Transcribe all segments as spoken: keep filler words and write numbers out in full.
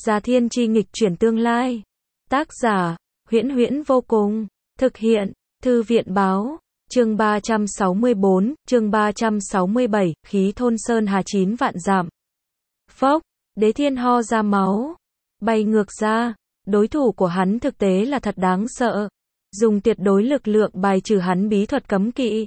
Gia thiên chi nghịch chuyển tương lai. Tác giả, Huyễn Huyễn vô cùng. Thực hiện, Thư viện báo. Chương ba trăm sáu mươi bốn, chương ba trăm sáu mươi bảy, khí thôn sơn hà chín vạn dặm. Phốc, Đế Thiên ho ra máu, bay ngược ra. Đối thủ của hắn thực tế là thật đáng sợ. Dùng tuyệt đối lực lượng bài trừ hắn bí thuật cấm kỵ.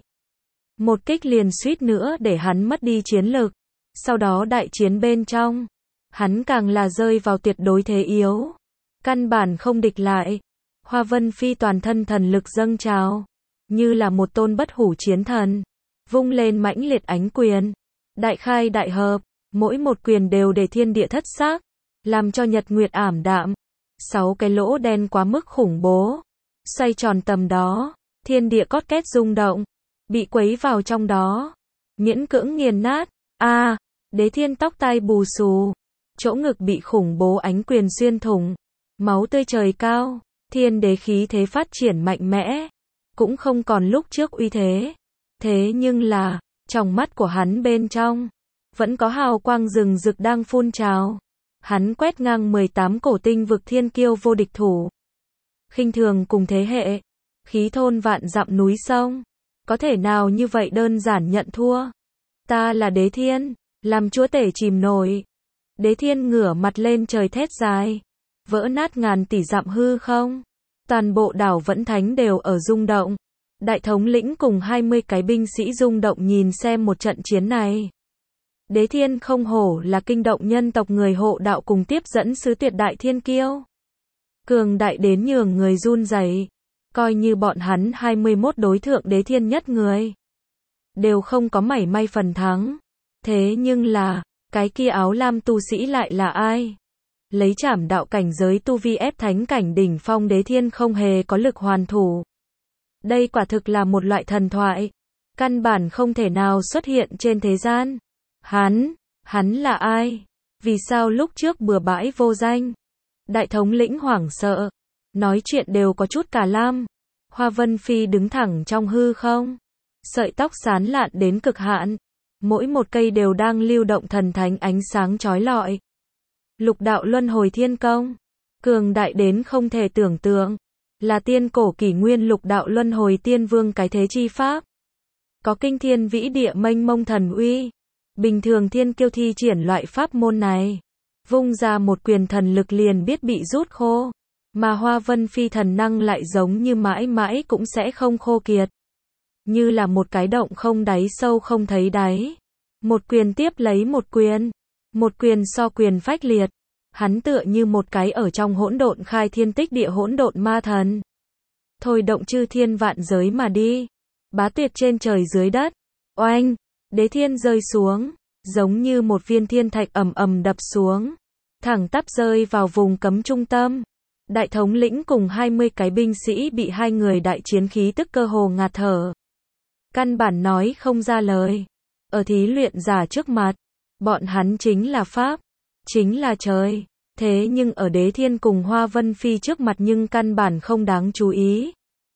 Một kích liền suýt nữa để hắn mất đi chiến lực. Sau đó đại chiến bên trong, hắn càng là rơi vào tuyệt đối thế yếu. Căn bản không địch lại. Hoa Vân Phi toàn thân thần lực dâng trào, như là một tôn bất hủ chiến thần, vung lên mãnh liệt ánh quyền, đại khai đại hợp, mỗi một quyền đều để thiên địa thất xác, làm cho nhật nguyệt ảm đạm. Sáu cái lỗ đen quá mức khủng bố, xoay tròn tầm đó, thiên địa cót két rung động, bị quấy vào trong đó, miễn cưỡng nghiền nát. A, à, Đế Thiên tóc tai bù xù, chỗ ngực bị khủng bố ánh quyền xuyên thủng, máu tươi trời cao, thiên đế khí thế phát triển mạnh mẽ, cũng không còn lúc trước uy thế. Thế nhưng là, trong mắt của hắn bên trong, vẫn có hào quang rừng rực đang phun trào. Hắn quét ngang mười tám cổ tinh vực thiên kiêu vô địch thủ. Khinh thường cùng thế hệ, khí thôn vạn dặm núi sông, có thể nào như vậy đơn giản nhận thua. Ta là Đế Thiên, làm chúa tể chìm nổi. Đế Thiên ngửa mặt lên trời thét dài, vỡ nát ngàn tỷ dặm hư không. Toàn bộ đảo Vẫn Thánh đều ở rung động. Đại thống lĩnh cùng hai mươi cái binh sĩ rung động nhìn xem một trận chiến này. Đế Thiên không hổ là kinh động nhân tộc người hộ đạo cùng tiếp dẫn sứ tuyệt đại thiên kiêu. Cường đại đến nhường người run rẩy, coi như bọn hắn hai mươi mốt đối thượng Đế Thiên nhất người, đều không có mảy may phần thắng. Thế nhưng là, cái kia áo lam tu sĩ lại là ai? Lấy trảm đạo cảnh giới tu vi ép thánh cảnh đỉnh phong Đế Thiên không hề có lực hoàn thủ. Đây quả thực là một loại thần thoại, căn bản không thể nào xuất hiện trên thế gian. Hắn, hắn là ai? Vì sao lúc trước bừa bãi vô danh? Đại thống lĩnh hoảng sợ, nói chuyện đều có chút cả lam. Hoa Vân Phi đứng thẳng trong hư không, sợi tóc sán lạn đến cực hạn, mỗi một cây đều đang lưu động thần thánh ánh sáng chói lọi. Lục đạo luân hồi thiên công, cường đại đến không thể tưởng tượng, là tiên cổ kỷ nguyên lục đạo luân hồi tiên vương cái thế chi pháp. Có kinh thiên vĩ địa mênh mông thần uy. Bình thường thiên kiêu thi triển loại pháp môn này, vung ra một quyền thần lực liền biết bị rút khô, mà Hoa Vân Phi thần năng lại giống như mãi mãi cũng sẽ không khô kiệt. Như là một cái động không đáy sâu không thấy đáy. Một quyền tiếp lấy một quyền, một quyền so quyền phách liệt. Hắn tựa như một cái ở trong hỗn độn khai thiên tích địa hỗn độn ma thần. Thôi động chư thiên vạn giới mà đi, bá tuyệt trên trời dưới đất. Oanh! Đế Thiên rơi xuống, giống như một viên thiên thạch ầm ầm đập xuống, thẳng tắp rơi vào vùng cấm trung tâm. Đại thống lĩnh cùng hai mươi cái binh sĩ bị hai người đại chiến khí tức cơ hồ ngạt thở. Căn bản nói không ra lời. Ở thí luyện giả trước mặt, bọn hắn chính là pháp, chính là trời. Thế nhưng ở Đế Thiên cùng Hoa Vân Phi trước mặt nhưng căn bản không đáng chú ý.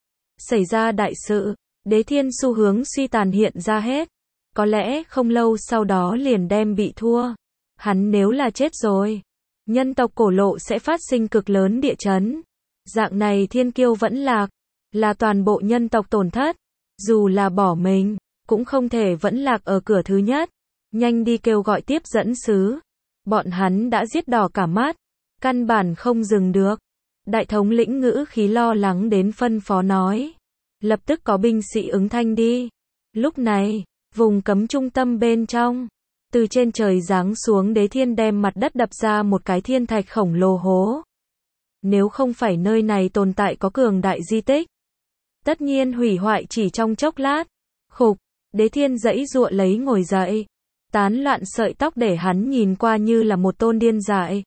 Xảy ra đại sự, Đế Thiên xu hướng suy tàn hiện ra hết. Có lẽ không lâu sau đó liền đem bị thua. Hắn nếu là chết rồi, nhân tộc cổ lộ sẽ phát sinh cực lớn địa chấn. Dạng này thiên kiêu vẫn lạc, là toàn bộ nhân tộc tổn thất. Dù là bỏ mình, cũng không thể vẫn lạc ở cửa thứ nhất. Nhanh đi kêu gọi tiếp dẫn sứ. Bọn hắn đã giết đỏ cả mắt, căn bản không dừng được. Đại thống lĩnh ngữ khí lo lắng đến phân phó nói. Lập tức có binh sĩ ứng thanh đi. Lúc này, vùng cấm trung tâm bên trong, từ trên trời giáng xuống Đế Thiên đem mặt đất đập ra một cái thiên thạch khổng lồ hố. Nếu không phải nơi này tồn tại có cường đại di tích, tất nhiên hủy hoại chỉ trong chốc lát. Khục, Đế Thiên giãy giụa lấy ngồi dậy, tán loạn sợi tóc để hắn nhìn qua như là một tôn điên dại.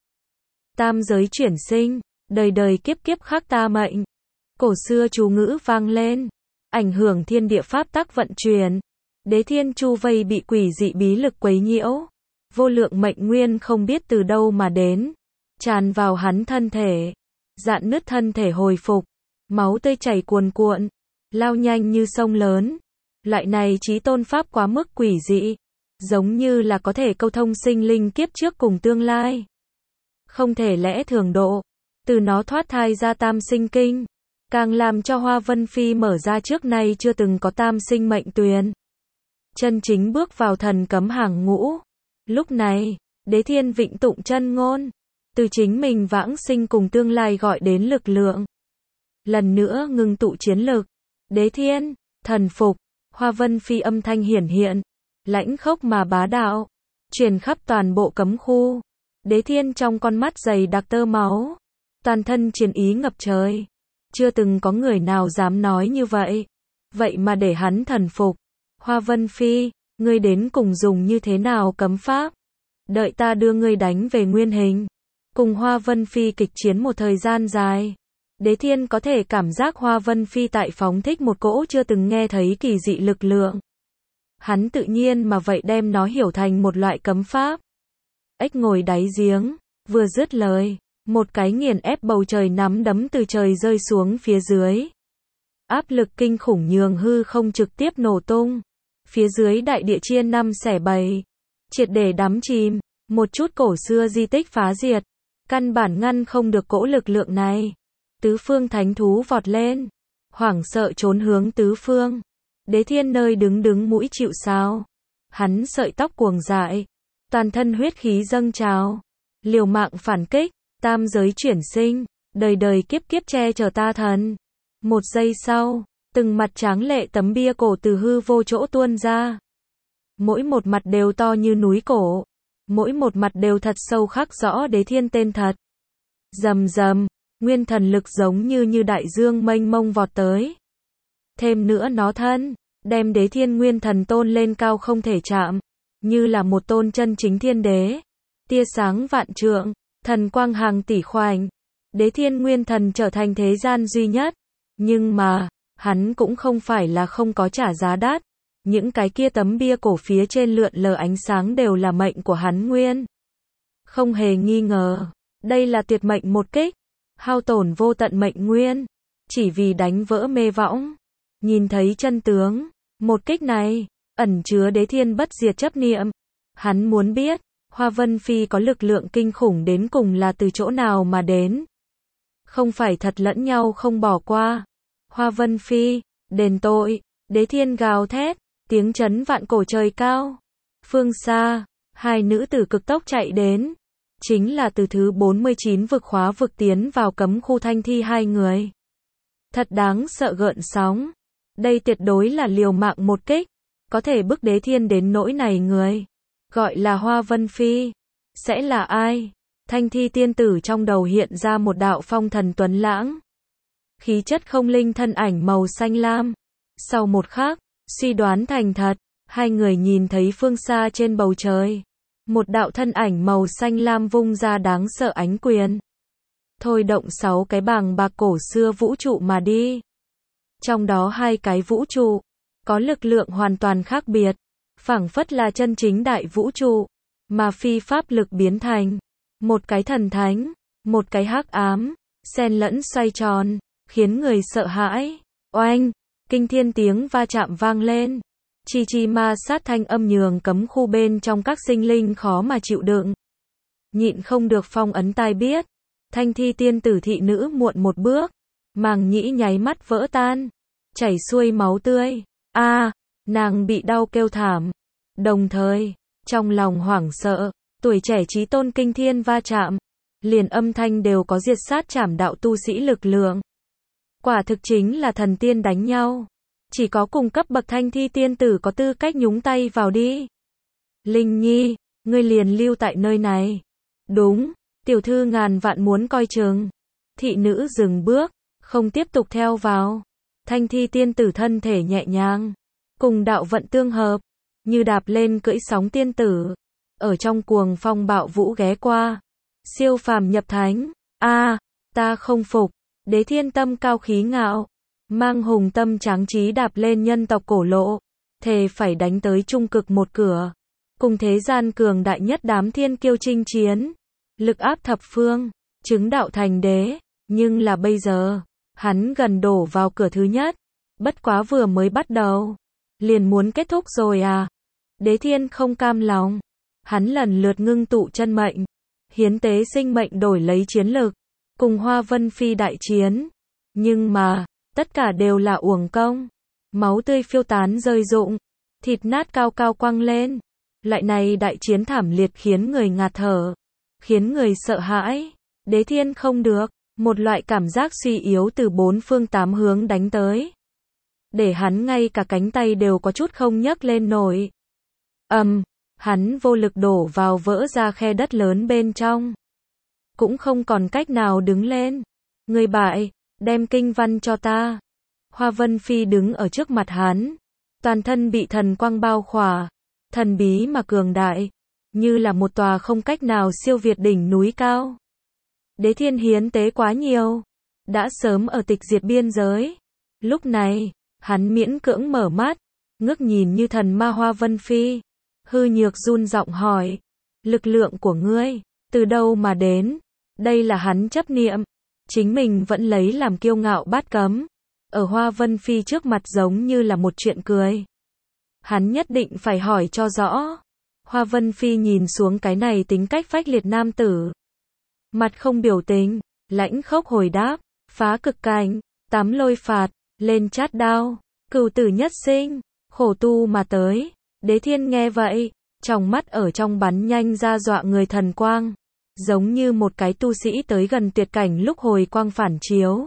Tam giới chuyển sinh, đời đời kiếp kiếp khắc ta mệnh. Cổ xưa chú ngữ vang lên, ảnh hưởng thiên địa pháp tắc vận chuyển. Đế Thiên chu vây bị quỷ dị bí lực quấy nhiễu, vô lượng mệnh nguyên không biết từ đâu mà đến, tràn vào hắn thân thể, rạn nứt thân thể hồi phục, máu tươi chảy cuồn cuộn, lao nhanh như sông lớn. Loại này chí tôn pháp quá mức quỷ dị, giống như là có thể câu thông sinh linh kiếp trước cùng tương lai. không thể lẽ thường độ. Từ nó thoát thai ra tam sinh kinh, càng làm cho Hoa Vân Phi mở ra trước nay chưa từng có tam sinh mệnh tuyền. Chân chính bước vào thần cấm hàng ngũ. Lúc này, Đế Thiên vịnh tụng chân ngôn, từ chính mình vãng sinh cùng tương lai gọi đến lực lượng. Lần nữa ngưng tụ chiến lực. Đế Thiên, thần phục, Hoa Vân Phi âm thanh hiển hiện, lãnh khốc mà bá đạo, truyền khắp toàn bộ cấm khu. Đế Thiên trong con mắt dày đặc tơ máu, toàn thân chiến ý ngập trời. Chưa từng có người nào dám nói như vậy. Vậy mà để hắn thần phục. Hoa Vân Phi, ngươi đến cùng dùng như thế nào cấm pháp? Đợi ta đưa ngươi đánh về nguyên hình. Cùng Hoa Vân Phi kịch chiến một thời gian dài. Đế Thiên có thể cảm giác Hoa Vân Phi tại phóng thích một cỗ chưa từng nghe thấy kỳ dị lực lượng. Hắn tự nhiên mà vậy đem nó hiểu thành một loại cấm pháp. Ếch ngồi đáy giếng, vừa dứt lời, một cái nghiền ép bầu trời nắm đấm từ trời rơi xuống phía dưới. Áp lực kinh khủng nhường hư không trực tiếp nổ tung. Phía dưới đại địa chia năm xẻ bảy, triệt để đắm chìm, một chút cổ xưa di tích phá diệt, căn bản ngăn không được cỗ lực lượng này. Tứ phương thánh thú vọt lên, hoảng sợ trốn hướng tứ phương. Đế Thiên nơi đứng đứng mũi chịu sào. Hắn sợi tóc cuồng dại, toàn thân huyết khí dâng trào, liều mạng phản kích, tam giới chuyển sinh, đời đời kiếp kiếp che chở ta thần. Một giây sau, từng mặt tráng lệ tấm bia cổ từ hư vô chỗ tuôn ra. Mỗi một mặt đều to như núi cổ, mỗi một mặt đều thật sâu khắc rõ Đế Thiên tên thật. Rầm rầm, nguyên thần lực giống như như đại dương mênh mông vọt tới. Thêm nữa nó thân, đem Đế Thiên nguyên thần tôn lên cao không thể chạm, như là một tôn chân chính thiên đế. Tia sáng vạn trượng, thần quang hàng tỷ khoảnh. Đế Thiên nguyên thần trở thành thế gian duy nhất. Nhưng mà, hắn cũng không phải là không có trả giá đắt. Những cái kia tấm bia cổ phía trên lượn lờ ánh sáng đều là mệnh của hắn nguyên. Không hề nghi ngờ, đây là tuyệt mệnh một kích, hao tổn vô tận mệnh nguyên, chỉ vì đánh vỡ mê võng. Nhìn thấy chân tướng, một kích này, ẩn chứa Đế Thiên bất diệt chấp niệm. Hắn muốn biết, Hoa Vân Phi có lực lượng kinh khủng đến cùng là từ chỗ nào mà đến. Không phải thật lẫn nhau không bỏ qua. Hoa Vân Phi, đền tội, Đế Thiên gào thét, tiếng chấn vạn cổ trời cao. Phương xa, hai nữ tử cực tốc chạy đến. Chính là từ thứ bốn mươi chín vực khóa vực tiến vào cấm khu Thanh Thi hai người. Thật đáng sợ gợn sóng. Đây tuyệt đối là liều mạng một kích, có thể bức Đế Thiên đến nỗi này người. Gọi là Hoa Vân Phi. Sẽ là ai? Thanh Thi tiên tử trong đầu hiện ra một đạo phong thần tuấn lãng. Khí chất không linh thân ảnh màu xanh lam. Sau một khắc, suy đoán thành thật, hai người nhìn thấy phương xa trên bầu trời. Một đạo thân ảnh màu xanh lam vung ra đáng sợ ánh quyền. Thôi động sáu cái bàng bạc cổ xưa vũ trụ mà đi. Trong đó hai cái vũ trụ, có lực lượng hoàn toàn khác biệt. Phảng phất là chân chính đại vũ trụ, mà phi pháp lực biến thành. Một cái thần thánh, một cái hắc ám, xen lẫn xoay tròn, khiến người sợ hãi. Oanh, kinh thiên tiếng va chạm vang lên. Chi chi ma sát thanh âm nhường cấm khu bên trong các sinh linh khó mà chịu đựng. Nhịn không được phong ấn tai biết. Thanh Thi tiên tử thị nữ muộn một bước. Màng nhĩ nháy mắt vỡ tan. Chảy xuôi máu tươi. A, à, nàng bị đau kêu thảm. Đồng thời, trong lòng hoảng sợ, tuổi trẻ chí tôn kinh thiên va chạm. Liền âm thanh đều có diệt sát trảm đạo tu sĩ lực lượng. Quả thực chính là thần tiên đánh nhau. Chỉ có cùng cấp bậc Thanh Thi tiên tử có tư cách nhúng tay vào đi. Linh Nhi, ngươi liền lưu tại nơi này. Đúng, tiểu thư ngàn vạn muốn coi chừng. Thị nữ dừng bước, không tiếp tục theo vào. Thanh Thi tiên tử thân thể nhẹ nhàng, cùng đạo vận tương hợp, như đạp lên cưỡi sóng tiên tử. Ở trong cuồng phong bạo vũ ghé qua. Siêu phàm nhập thánh. A, à, ta không phục. Đế Thiên tâm cao khí ngạo. Mang hùng tâm tráng trí đạp lên nhân tộc cổ lộ. Thề phải đánh tới trung cực một cửa. Cùng thế gian cường đại nhất đám thiên kiêu chinh chiến. Lực áp thập phương. Chứng đạo thành đế. Nhưng là bây giờ, hắn gần đổ vào cửa thứ nhất. Bất quá vừa mới bắt đầu. Liền muốn kết thúc rồi à. Đế Thiên không cam lòng. Hắn lần lượt ngưng tụ chân mệnh. hiến tế sinh mệnh đổi lấy chiến lực, cùng Hoa Vân Phi đại chiến. Nhưng mà, tất cả đều là uổng công. Máu tươi phiêu tán rơi rụng, thịt nát cao cao quăng lên. Loại này đại chiến thảm liệt khiến người ngạt thở, khiến người sợ hãi. Đế Thiên không được, một loại cảm giác suy yếu từ bốn phương tám hướng đánh tới, để hắn ngay cả cánh tay đều có chút không nhấc lên nổi. Ầm, um, hắn vô lực đổ vào vỡ ra khe đất lớn bên trong, cũng không còn cách nào đứng lên. Người bại, đem kinh văn cho ta. Hoa Vân Phi đứng ở trước mặt hắn, toàn thân bị thần quang bao khỏa, thần bí mà cường đại, như là một tòa không cách nào siêu việt đỉnh núi cao. Đế Thiên hiến tế quá nhiều, đã sớm ở tịch diệt biên giới. Lúc này, hắn miễn cưỡng mở mắt, ngước nhìn như thần ma Hoa Vân Phi, hư nhược run giọng hỏi, lực lượng của ngươi, từ đâu mà đến? Đây là hắn chấp niệm, chính mình vẫn lấy làm kiêu ngạo bát cấm, ở Hoa Vân Phi trước mặt giống như là một chuyện cười. Hắn nhất định phải hỏi cho rõ. Hoa Vân Phi nhìn xuống cái này tính cách phách liệt nam tử, mặt không biểu tình, lãnh khốc hồi đáp, phá cực cảnh, tám lôi phạt, lên chát đao, cửu tử nhất sinh, khổ tu mà tới. Đế Thiên nghe vậy, trong mắt ở trong bắn nhanh ra dọa người thần quang, giống như một cái tu sĩ tới gần tuyệt cảnh lúc hồi quang phản chiếu.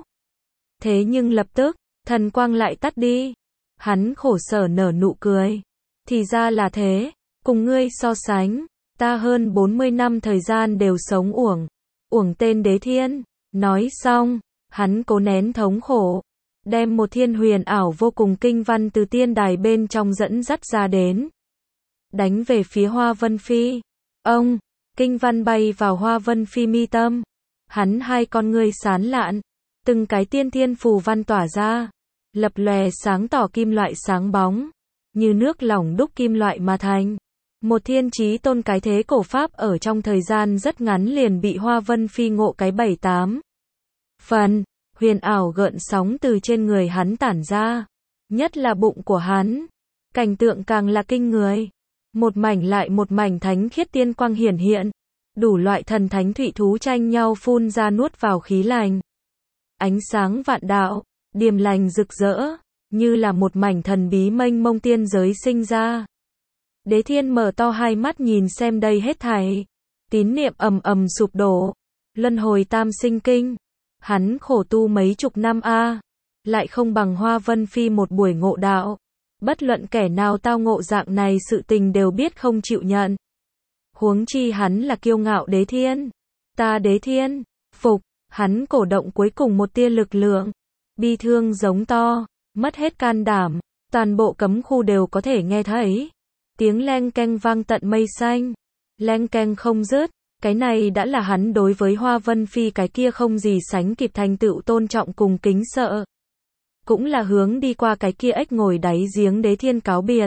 Thế nhưng lập tức, thần quang lại tắt đi. Hắn khổ sở nở nụ cười. Thì ra là thế, cùng ngươi so sánh, ta hơn bốn mươi năm thời gian đều sống uổng, uổng tên Đế Thiên. Nói xong, hắn cố nén thống khổ, đem một thiên huyền ảo vô cùng kinh văn từ tiên đài bên trong dẫn dắt ra đến, đánh về phía Hoa Vân Phi. Ông, kinh văn bay vào Hoa Vân Phi mi tâm, hắn hai con ngươi sán lạn, từng cái tiên thiên phù văn tỏa ra, lập lòe sáng tỏ kim loại sáng bóng, như nước lỏng đúc kim loại mà thành. Một thiên chí tôn cái thế cổ pháp ở trong thời gian rất ngắn liền bị Hoa Vân Phi ngộ cái bảy tám phần. Huyền ảo gợn sóng từ trên người hắn tản ra, nhất là bụng của hắn, cảnh tượng càng là kinh người. Một mảnh lại một mảnh thánh khiết tiên quang hiển hiện, đủ loại thần thánh thụy thú tranh nhau phun ra nuốt vào khí lành. Ánh sáng vạn đạo, điềm lành rực rỡ, như là một mảnh thần bí mênh mông tiên giới sinh ra. Đế Thiên mở to hai mắt nhìn xem đây hết thảy, tín niệm ầm ầm sụp đổ, luân hồi tam sinh kinh. Hắn khổ tu mấy chục năm a, lại không bằng Hoa Vân Phi một buổi ngộ đạo. Bất luận kẻ nào tao ngộ dạng này sự tình đều biết không chịu nhận. Huống chi hắn là kiêu ngạo Đế Thiên. Ta Đế Thiên, phục, hắn cổ động cuối cùng một tia lực lượng. Bi thương giống to, mất hết can đảm, toàn bộ cấm khu đều có thể nghe thấy. Tiếng leng keng vang tận mây xanh, leng keng không dứt. Cái này đã là hắn đối với Hoa Vân Phi cái kia không gì sánh kịp thành tựu tôn trọng cùng kính sợ. Cũng là hướng đi qua cái kia ếch ngồi đáy giếng Đế Thiên cáo biệt.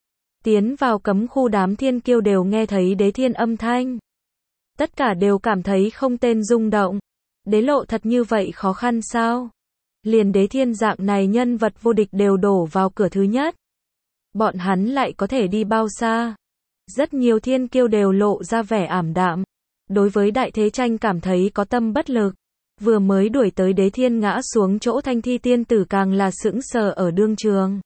Tiến vào cấm khu đám thiên kiêu đều nghe thấy Đế Thiên âm thanh. Tất cả đều cảm thấy không tên rung động. Đế lộ thật như vậy khó khăn sao? Liền Đế Thiên dạng này nhân vật vô địch đều đổ vào cửa thứ nhất. Bọn hắn lại có thể đi bao xa? Rất nhiều thiên kiêu đều lộ ra vẻ ảm đạm. Đối với đại thế tranh cảm thấy có tâm bất lực. Vừa mới đuổi tới Đế Thiên ngã xuống chỗ Thanh Thi tiên tử càng là sững sờ ở đương trường.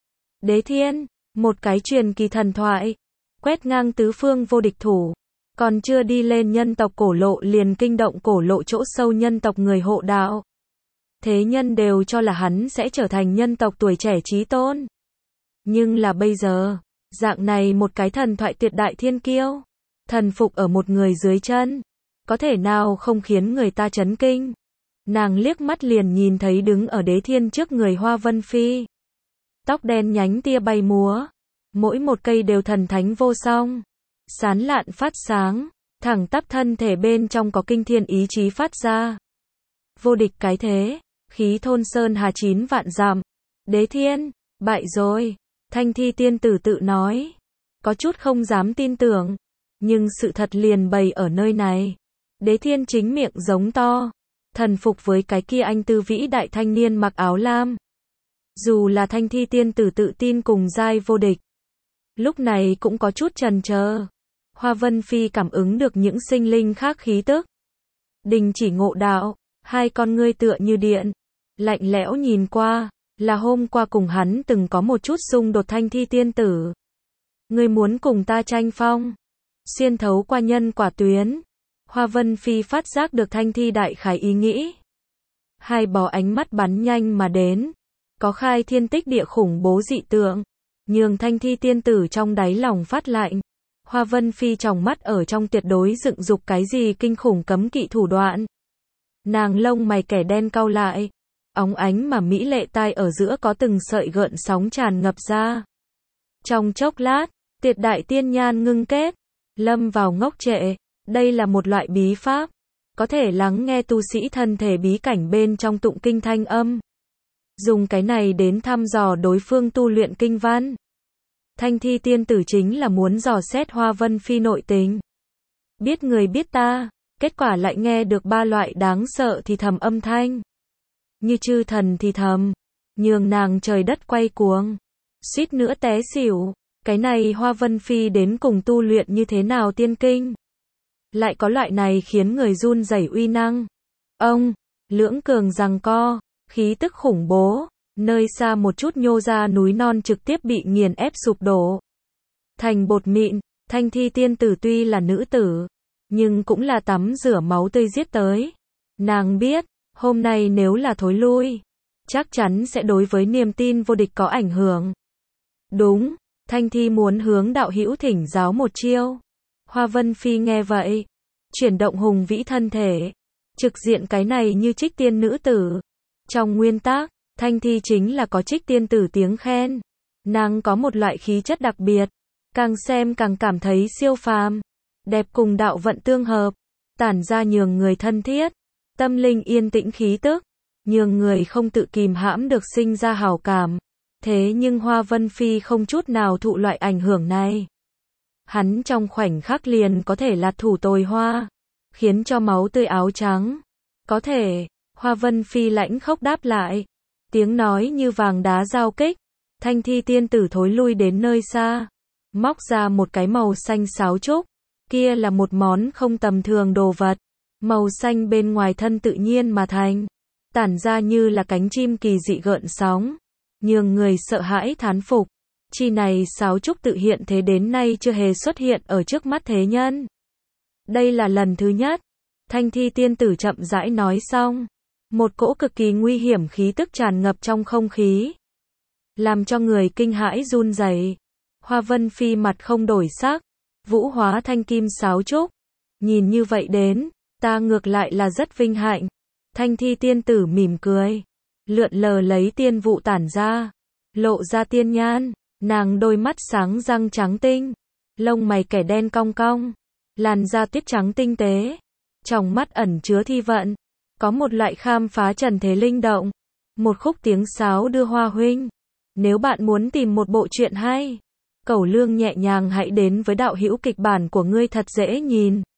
Đế Thiên, một cái truyền kỳ thần thoại, quét ngang tứ phương vô địch thủ, còn chưa đi lên nhân tộc cổ lộ liền kinh động cổ lộ chỗ sâu nhân tộc người hộ đạo. Thế nhân đều cho là hắn sẽ trở thành nhân tộc tuổi trẻ chí tôn. Nhưng là bây giờ, dạng này một cái thần thoại tuyệt đại thiên kiêu, thần phục ở một người dưới chân, có thể nào không khiến người ta chấn kinh. Nàng liếc mắt liền nhìn thấy đứng ở Đế Thiên trước người Hoa Vân Phi. Tóc đen nhánh tia bay múa, mỗi một cây đều thần thánh vô song, sán lạn phát sáng, thẳng tắp thân thể bên trong có kinh thiên ý chí phát ra. Vô địch cái thế, khí thôn sơn hà chín vạn dặm. Đế Thiên, bại rồi, Thanh Thi tiên tử tự nói, có chút không dám tin tưởng, nhưng sự thật liền bày ở nơi này. Đế Thiên chính miệng giống to, thần phục với cái kia anh tư vĩ đại thanh niên mặc áo lam. Dù là Thanh Thi tiên tử tự tin cùng giai vô địch, lúc này cũng có chút chần chờ. Hoa Vân Phi cảm ứng được những sinh linh khác khí tức. Đình chỉ ngộ đạo, hai con ngươi tựa như điện, lạnh lẽo nhìn qua, là hôm qua cùng hắn từng có một chút xung đột Thanh Thi tiên tử. Ngươi muốn cùng ta tranh phong? Xuyên thấu qua nhân quả tuyến, Hoa Vân Phi phát giác được Thanh Thi đại khái ý nghĩ. Hai bó ánh mắt bắn nhanh mà đến, có khai thiên tích địa khủng bố dị tượng, nhường Thanh Thi tiên tử trong đáy lòng phát lạnh. Hoa Vân Phi tròng mắt ở trong tuyệt đối dựng dục cái gì kinh khủng cấm kỵ thủ đoạn. Nàng lông mày kẻ đen cau lại, óng ánh mà mỹ lệ tai ở giữa có từng sợi gợn sóng tràn ngập ra. Trong chốc lát, Tiệt đại tiên nhan ngưng kết, lâm vào ngốc trệ. Đây là một loại bí pháp, có thể lắng nghe tu sĩ thân thể bí cảnh bên trong tụng kinh thanh âm. Dùng cái này đến thăm dò đối phương tu luyện kinh văn. Thanh Thi tiên tử chính là muốn dò xét Hoa Vân Phi nội tình. Biết người biết ta, kết quả lại nghe được ba loại đáng sợ thì thầm âm thanh. Như chư thần thì thầm, nhường nàng trời đất quay cuồng, suýt nữa té xỉu. Cái này Hoa Vân Phi đến cùng tu luyện như thế nào tiên kinh? Lại có loại này khiến người run rẩy uy năng. Ông, lưỡng cường giằng co, khí tức khủng bố, nơi xa một chút nhô ra núi non trực tiếp bị nghiền ép sụp đổ. Thành bột mịn, Thanh Thi tiên tử tuy là nữ tử, nhưng cũng là tắm rửa máu tươi giết tới. Nàng biết, hôm nay nếu là thối lui, chắc chắn sẽ đối với niềm tin vô địch có ảnh hưởng. Đúng, Thanh Thi muốn hướng đạo hữu thỉnh giáo một chiêu. Hoa Vân Phi nghe vậy, chuyển động hùng vĩ thân thể, trực diện cái này như trích tiên nữ tử. Trong nguyên tắc, Thanh Thi chính là có trích tiên tử tiếng khen. Nàng có một loại khí chất đặc biệt, càng xem càng cảm thấy siêu phàm, đẹp cùng đạo vận tương hợp, tản ra nhường người thân thiết, tâm linh yên tĩnh khí tức, nhường người không tự kìm hãm được sinh ra hảo cảm. Thế nhưng Hoa Vân Phi không chút nào thụ loại ảnh hưởng này. Hắn trong khoảnh khắc liền có thể là thủ tồi hoa, khiến cho máu tươi áo trắng. Có thể, Hoa Vân Phi lãnh khốc đáp lại, tiếng nói như vàng đá giao kích. Thanh Thi tiên tử thối lui đến nơi xa, móc ra một cái màu xanh sáo trúc, kia là một món không tầm thường đồ vật, màu xanh bên ngoài thân tự nhiên mà thành, tản ra như là cánh chim kỳ dị gợn sóng, nhường người sợ hãi thán phục. Chi này sáo trúc tự hiện thế đến nay chưa hề xuất hiện ở trước mắt thế nhân. Đây là lần thứ nhất. Thanh Thi tiên tử chậm rãi nói xong, một cỗ cực kỳ nguy hiểm khí tức tràn ngập trong không khí, làm cho người kinh hãi run rẩy. Hoa Vân Phi mặt không đổi sắc, vũ hóa thanh kim sáo trúc. Nhìn như vậy đến, ta ngược lại là rất vinh hạnh. Thanh Thi tiên tử mỉm cười, lượn lờ lấy tiên vụ tản ra, lộ ra tiên nhan. Nàng đôi mắt sáng răng trắng tinh, lông mày kẻ đen cong cong, làn da tuyết trắng tinh tế, trong mắt ẩn chứa thi vận, có một loại khám phá trần thế linh động. Một khúc tiếng sáo đưa Hoa huynh. Nếu bạn muốn tìm một bộ truyện hay, cẩu lương nhẹ nhàng hãy đến với đạo hữu kịch bản của ngươi thật dễ nhìn.